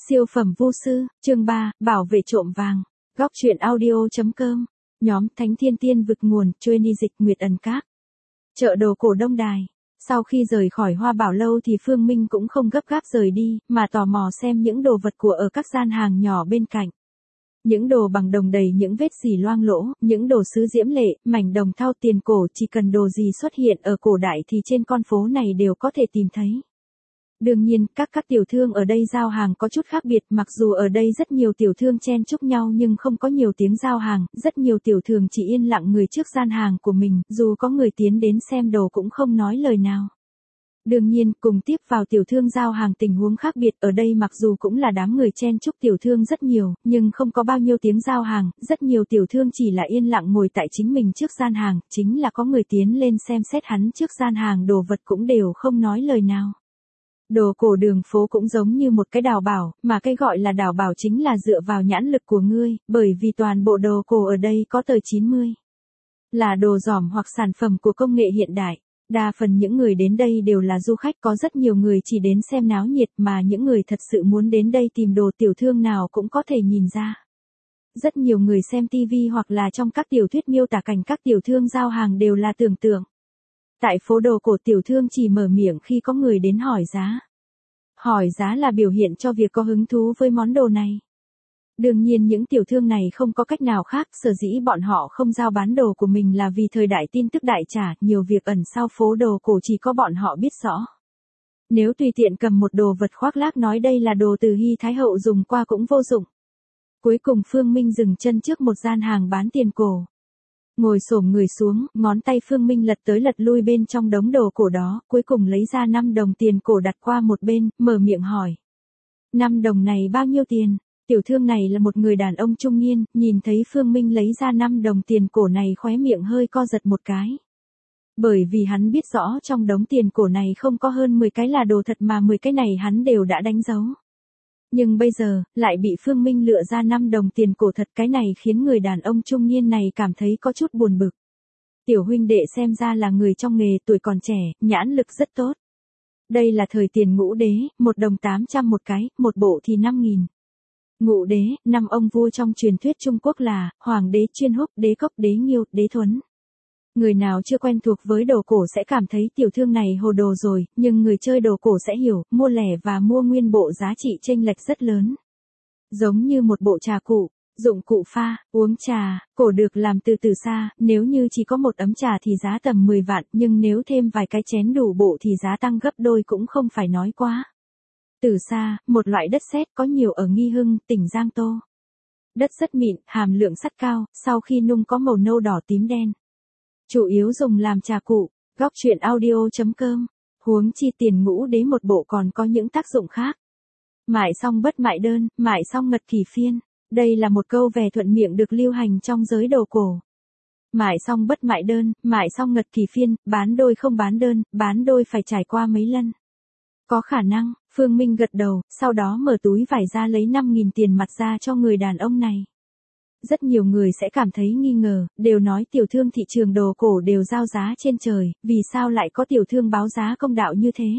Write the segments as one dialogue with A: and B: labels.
A: Siêu phẩm vô sư, chương 3, bảo vệ trộm vàng. Góc truyện audio.com. Nhóm Thánh Thiên Tiên vực nguồn, Chuyên dịch Nguyệt Ẩn Các. Chợ đồ cổ Đông Đài. Sau khi rời khỏi Hoa Bảo Lâu thì Phương Minh cũng không gấp gáp rời đi, mà tò mò xem những đồ vật của ở các gian hàng nhỏ bên cạnh. Những đồ bằng đồng đầy những vết xỉ loang lỗ, những đồ sứ diễm lệ, mảnh đồng thau tiền cổ, chỉ cần đồ gì xuất hiện ở cổ đại thì trên con phố này đều có thể tìm thấy. Đương nhiên, các tiểu thương ở đây giao hàng có chút khác biệt, mặc dù ở đây rất nhiều tiểu thương chen chúc nhau nhưng không có nhiều tiếng giao hàng, rất nhiều tiểu thương chỉ yên lặng người trước gian hàng của mình, dù có người tiến đến xem đồ cũng không nói lời nào. Đương nhiên, cùng tiếp vào tiểu thương giao hàng tình huống khác biệt, ở đây mặc dù cũng là đám người chen chúc tiểu thương rất nhiều, nhưng không có bao nhiêu tiếng giao hàng, rất nhiều tiểu thương chỉ là yên lặng ngồi tại chính mình trước gian hàng, chính là có người tiến lên xem xét hắn trước gian hàng đồ vật cũng đều không nói lời nào. Đồ cổ đường phố cũng giống như một cái đào bảo, mà cái gọi là đào bảo chính là dựa vào nhãn lực của ngươi, bởi vì toàn bộ đồ cổ ở đây có tới 90. Là đồ giỏm hoặc sản phẩm của công nghệ hiện đại. Đa phần những người đến đây đều là du khách, có rất nhiều người chỉ đến xem náo nhiệt, mà những người thật sự muốn đến đây tìm đồ tiểu thương nào cũng có thể nhìn ra. Rất nhiều người xem TV hoặc là trong các tiểu thuyết miêu tả cảnh các tiểu thương giao hàng đều là tưởng tượng. Tại phố đồ cổ tiểu thương chỉ mở miệng khi có người đến hỏi giá. Hỏi giá là biểu hiện cho việc có hứng thú với món đồ này. Đương nhiên những tiểu thương này không có cách nào khác, sở dĩ bọn họ không giao bán đồ của mình là vì thời đại tin tức đại trà, nhiều việc ẩn sau phố đồ cổ chỉ có bọn họ biết rõ. Nếu tùy tiện cầm một đồ vật khoác lác nói đây là đồ từ Hy Thái Hậu dùng qua cũng vô dụng. Cuối cùng Phương Minh dừng chân trước một gian hàng bán tiền cổ. Ngồi xổm người xuống, ngón tay Phương Minh lật tới lật lui bên trong đống đồ cổ đó, cuối cùng lấy ra 5 đồng tiền cổ đặt qua một bên, mở miệng hỏi. 5 đồng này bao nhiêu tiền? Tiểu thương này là một người đàn ông trung niên, nhìn thấy Phương Minh lấy ra 5 đồng tiền cổ này khóe miệng hơi co giật một cái. Bởi vì hắn biết rõ trong đống tiền cổ này không có hơn 10 cái là đồ thật mà 10 cái này hắn đều đã đánh dấu. Nhưng bây giờ, lại bị Phương Minh lựa ra 5 đồng tiền cổ thật, cái này khiến người đàn ông trung niên này cảm thấy có chút buồn bực. Tiểu huynh đệ xem ra là người trong nghề, tuổi còn trẻ, nhãn lực rất tốt. Đây là thời tiền Ngũ Đế, 1 đồng 800 một cái, một bộ thì 5.000. Ngũ Đế, 5 ông vua trong truyền thuyết Trung Quốc là Hoàng đế Chuyên Húc, Đế Cốc, Đế Nghiêu, Đế Thuấn. Người nào chưa quen thuộc với đồ cổ sẽ cảm thấy tiểu thương này hồ đồ rồi, nhưng người chơi đồ cổ sẽ hiểu, mua lẻ và mua nguyên bộ giá trị chênh lệch rất lớn. Giống như một bộ trà cụ, dụng cụ pha, uống trà, cổ được làm từ xa, nếu như chỉ có một ấm trà thì giá tầm 10 vạn, nhưng nếu thêm vài cái chén đủ bộ thì giá tăng gấp đôi cũng không phải nói quá. Từ xa, một loại đất sét có nhiều ở Nghi Hưng, tỉnh Giang Tô. Đất rất mịn, hàm lượng sắt cao, sau khi nung có màu nâu đỏ tím đen. Chủ yếu dùng làm trà cụ. Góc truyện audio.com. Huống chi tiền Ngũ Đế một bộ còn có những tác dụng khác. Mại xong bất mại đơn, mại xong ngật kỳ phiên. Đây là một câu về thuận miệng được lưu hành trong giới đồ cổ. Mại xong bất mại đơn, mại xong ngật kỳ phiên, bán đôi không bán đơn, bán đôi phải trải qua mấy lần. Có khả năng, Phương Minh gật đầu, sau đó mở túi vải ra lấy 5.000 tiền mặt ra cho người đàn ông này. Rất nhiều người sẽ cảm thấy nghi ngờ, đều nói tiểu thương thị trường đồ cổ đều giao giá trên trời, vì sao lại có tiểu thương báo giá công đạo như thế?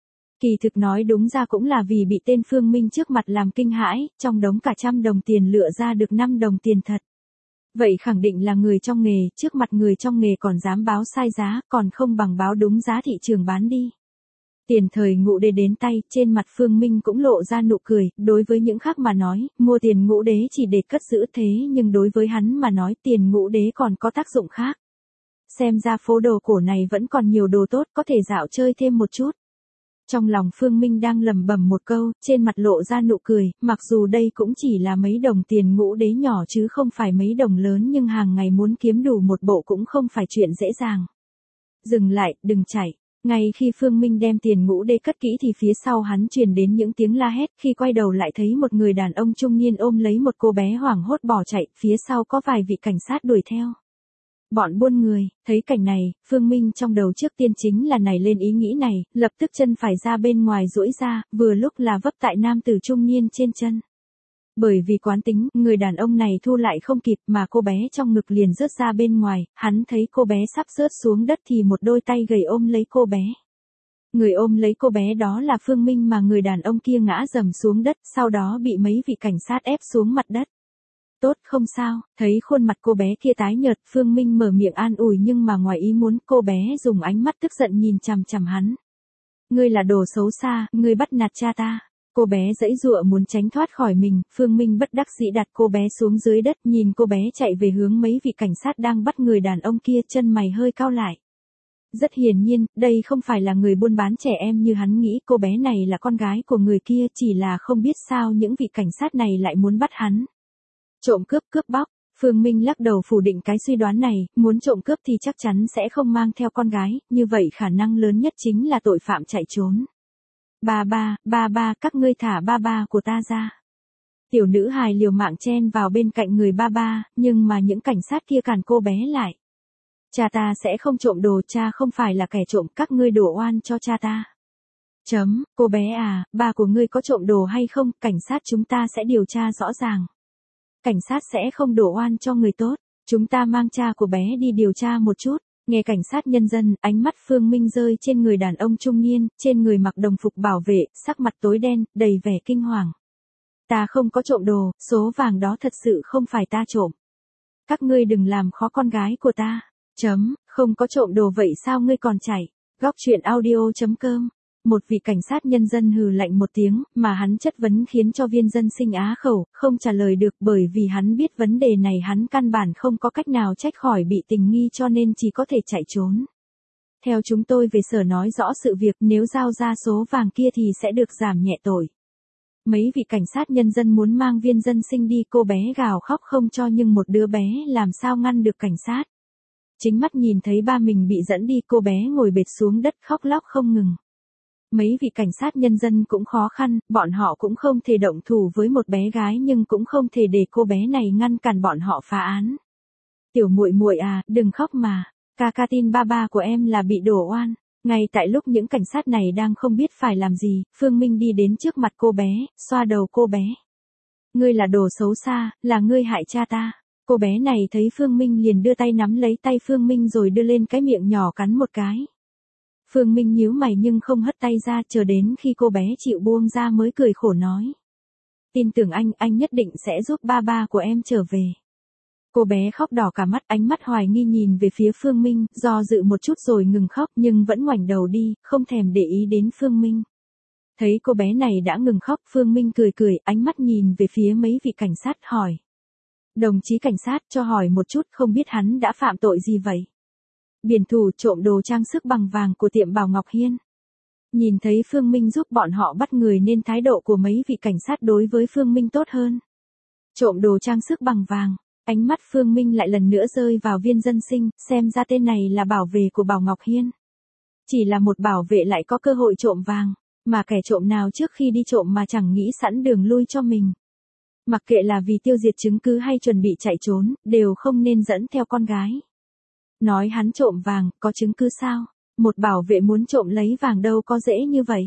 A: Kỳ thực nói đúng ra cũng là vì bị tên Phương Minh trước mặt làm kinh hãi, trong đống cả 100 đồng tiền lựa ra được 5 đồng tiền thật. Vậy khẳng định là người trong nghề, trước mặt người trong nghề còn dám báo sai giá, còn không bằng báo đúng giá thị trường bán đi. Tiền thời Ngũ Đế đến tay, trên mặt Phương Minh cũng lộ ra nụ cười, đối với những khác mà nói, mua tiền Ngũ Đế chỉ để cất giữ thế nhưng đối với hắn mà nói tiền Ngũ Đế còn có tác dụng khác. Xem ra phố đồ cổ này vẫn còn nhiều đồ tốt, có thể dạo chơi thêm một chút. Trong lòng Phương Minh đang lẩm bẩm một câu, trên mặt lộ ra nụ cười, mặc dù đây cũng chỉ là mấy đồng tiền Ngũ Đế nhỏ chứ không phải mấy đồng lớn, nhưng hàng ngày muốn kiếm đủ một bộ cũng không phải chuyện dễ dàng. Dừng lại, đừng chạy. Ngay khi Phương Minh đem tiền Ngũ Đế cất kỹ thì phía sau hắn truyền đến những tiếng la hét, khi quay đầu lại thấy một người đàn ông trung niên ôm lấy một cô bé hoảng hốt bỏ chạy, phía sau có vài vị cảnh sát đuổi theo. Bọn buôn người, thấy cảnh này, Phương Minh trong đầu trước tiên chính là nảy lên ý nghĩ này, lập tức chân phải ra bên ngoài duỗi ra, vừa lúc là vấp tại nam tử trung niên trên chân. Bởi vì quán tính, người đàn ông này thu lại không kịp mà cô bé trong ngực liền rớt ra bên ngoài, hắn thấy cô bé sắp rớt xuống đất thì một đôi tay gầy ôm lấy cô bé. Người ôm lấy cô bé đó là Phương Minh mà người đàn ông kia ngã rầm xuống đất, sau đó bị mấy vị cảnh sát ép xuống mặt đất. Tốt, không sao. Thấy khuôn mặt cô bé kia tái nhợt, Phương Minh mở miệng an ủi nhưng mà ngoài ý muốn, cô bé dùng ánh mắt tức giận nhìn chằm chằm hắn. Ngươi là đồ xấu xa, ngươi bắt nạt cha ta. Cô bé giãy giụa muốn tránh thoát khỏi mình, Phương Minh bất đắc dĩ đặt cô bé xuống dưới đất, nhìn cô bé chạy về hướng mấy vị cảnh sát đang bắt người đàn ông kia, chân mày hơi cau lại. Rất hiển nhiên, đây không phải là người buôn bán trẻ em như hắn nghĩ, cô bé này là con gái của người kia, chỉ là không biết sao những vị cảnh sát này lại muốn bắt hắn. Trộm cướp, cướp bóc. Phương Minh lắc đầu phủ định cái suy đoán này, muốn trộm cướp thì chắc chắn sẽ không mang theo con gái, như vậy khả năng lớn nhất chính là tội phạm chạy trốn. Ba, các ngươi thả ba của ta ra. Tiểu nữ hài liều mạng chen vào bên cạnh người ba, nhưng mà những cảnh sát kia cản cô bé lại. Cha ta sẽ không trộm đồ, cha không phải là kẻ trộm, các ngươi đổ oan cho cha ta. Cô bé à, ba của ngươi có trộm đồ hay không, cảnh sát chúng ta sẽ điều tra rõ ràng. Cảnh sát sẽ không đổ oan cho người tốt, chúng ta mang cha của bé đi điều tra một chút. Nghe cảnh sát nhân dân, ánh mắt Phương Minh rơi trên người đàn ông trung niên, trên người mặc đồng phục bảo vệ, sắc mặt tối đen, đầy vẻ kinh hoàng. Ta không có trộm đồ, số vàng đó thật sự không phải ta trộm. Các ngươi đừng làm khó con gái của ta. Không có trộm đồ vậy sao ngươi còn chạy? Góc truyện audio.com. Một vị cảnh sát nhân dân hừ lạnh một tiếng, mà hắn chất vấn khiến cho viên dân sinh á khẩu, không trả lời được bởi vì hắn biết vấn đề này hắn căn bản không có cách nào trách khỏi bị tình nghi cho nên chỉ có thể chạy trốn. Theo chúng tôi về sở nói rõ sự việc, nếu giao ra số vàng kia thì sẽ được giảm nhẹ tội. Mấy vị cảnh sát nhân dân muốn mang viên dân sinh đi, cô bé gào khóc không cho nhưng một đứa bé làm sao ngăn được cảnh sát. Chính mắt nhìn thấy ba mình bị dẫn đi, cô bé ngồi bệt xuống đất khóc lóc không ngừng. Mấy vị cảnh sát nhân dân cũng khó khăn, bọn họ cũng không thể động thủ với một bé gái nhưng cũng không thể để cô bé này ngăn cản bọn họ phá án. Tiểu muội muội à, đừng khóc mà, ca tin ba của em là bị đổ oan. Ngay tại lúc những cảnh sát này đang không biết phải làm gì, Phương Minh đi đến trước mặt cô bé, xoa đầu cô bé. Ngươi là đồ xấu xa, là ngươi hại cha ta. Cô bé này thấy Phương Minh liền đưa tay nắm lấy tay Phương Minh rồi đưa lên cái miệng nhỏ cắn một cái. Phương Minh nhíu mày nhưng không hất tay ra, chờ đến khi cô bé chịu buông ra mới cười khổ nói. Tin tưởng anh nhất định sẽ giúp ba của em trở về. Cô bé khóc đỏ cả mắt, ánh mắt hoài nghi nhìn về phía Phương Minh, do dự một chút rồi ngừng khóc nhưng vẫn ngoảnh đầu đi, không thèm để ý đến Phương Minh. Thấy cô bé này đã ngừng khóc, Phương Minh cười, ánh mắt nhìn về phía mấy vị cảnh sát hỏi. Đồng chí cảnh sát, cho hỏi một chút, không biết hắn đã phạm tội gì vậy? Biển thủ trộm đồ trang sức bằng vàng của tiệm Bảo Ngọc Hiên. Nhìn thấy Phương Minh giúp bọn họ bắt người nên thái độ của mấy vị cảnh sát đối với Phương Minh tốt hơn. Trộm đồ trang sức bằng vàng, ánh mắt Phương Minh lại lần nữa rơi vào viên dân sinh, xem ra tên này là bảo vệ của Bảo Ngọc Hiên. Chỉ là một bảo vệ lại có cơ hội trộm vàng, mà kẻ trộm nào trước khi đi trộm mà chẳng nghĩ sẵn đường lui cho mình. Mặc kệ là vì tiêu diệt chứng cứ hay chuẩn bị chạy trốn, đều không nên dẫn theo con gái. Nói hắn trộm vàng, có chứng cứ sao? Một bảo vệ muốn trộm lấy vàng đâu có dễ như vậy.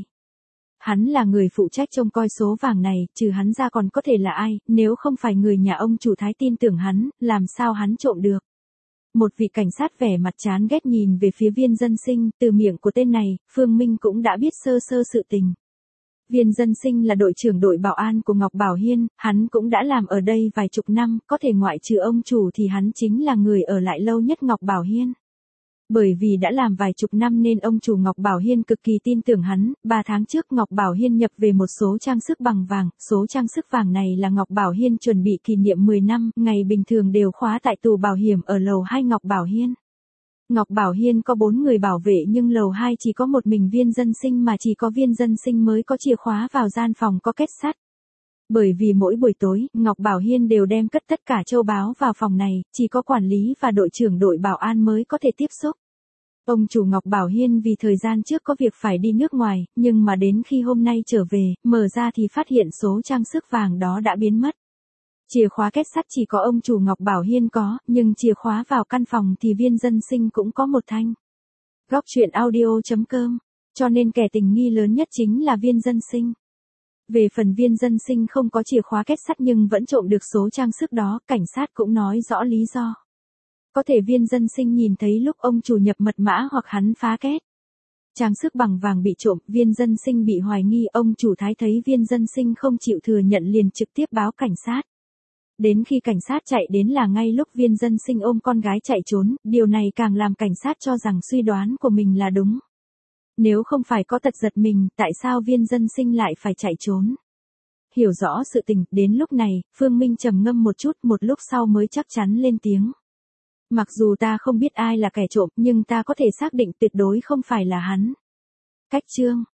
A: Hắn là người phụ trách trông coi số vàng này, trừ hắn ra còn có thể là ai, nếu không phải người nhà ông chủ Thái tin tưởng hắn, làm sao hắn trộm được. Một vị cảnh sát vẻ mặt chán ghét nhìn về phía viên dân sinh, từ miệng của tên này, Phương Minh cũng đã biết sơ sơ sự tình. Viên dân sinh là đội trưởng đội bảo an của Ngọc Bảo Hiên, hắn cũng đã làm ở đây vài chục năm, có thể ngoại trừ ông chủ thì hắn chính là người ở lại lâu nhất Ngọc Bảo Hiên. Bởi vì đã làm vài chục năm nên ông chủ Ngọc Bảo Hiên cực kỳ tin tưởng hắn, 3 tháng trước Ngọc Bảo Hiên nhập về một số trang sức bằng vàng, số trang sức vàng này là Ngọc Bảo Hiên chuẩn bị kỷ niệm 10 năm, ngày bình thường đều khóa tại tù bảo hiểm ở lầu 2 Ngọc Bảo Hiên. Ngọc Bảo Hiên có 4 người bảo vệ nhưng lầu 2 chỉ có một mình viên dân sinh mà chỉ có viên dân sinh mới có chìa khóa vào gian phòng có kết sắt. Bởi vì mỗi buổi tối, Ngọc Bảo Hiên đều đem cất tất cả châu báu vào phòng này, chỉ có quản lý và đội trưởng đội bảo an mới có thể tiếp xúc. Ông chủ Ngọc Bảo Hiên vì thời gian trước có việc phải đi nước ngoài, nhưng mà đến khi hôm nay trở về, mở ra thì phát hiện số trang sức vàng đó đã biến mất. Chìa khóa kết sắt chỉ có ông chủ Ngọc Bảo Hiên có, nhưng chìa khóa vào căn phòng thì viên dân sinh cũng có một thanh. Góc truyện audio.com, cho nên kẻ tình nghi lớn nhất chính là viên dân sinh. Về phần viên dân sinh không có chìa khóa kết sắt nhưng vẫn trộm được số trang sức đó, cảnh sát cũng nói rõ lý do. Có thể viên dân sinh nhìn thấy lúc ông chủ nhập mật mã hoặc hắn phá kết. Trang sức bằng vàng bị trộm, Viên Dân Sinh bị hoài nghi, ông chủ Thái thấy Viên Dân Sinh không chịu thừa nhận liền trực tiếp báo cảnh sát. Đến khi cảnh sát chạy đến là ngay lúc Viên Dân Sinh ôm con gái chạy trốn, điều này càng làm cảnh sát cho rằng suy đoán của mình là đúng. Nếu không phải có tật giật mình, tại sao Viên Dân Sinh lại phải chạy trốn? Hiểu rõ sự tình, đến lúc này, Phương Minh trầm ngâm một chút, một lúc sau mới chắc chắn lên tiếng. Mặc dù ta không biết ai là kẻ trộm, nhưng ta có thể xác định tuyệt đối không phải là hắn. Cách chương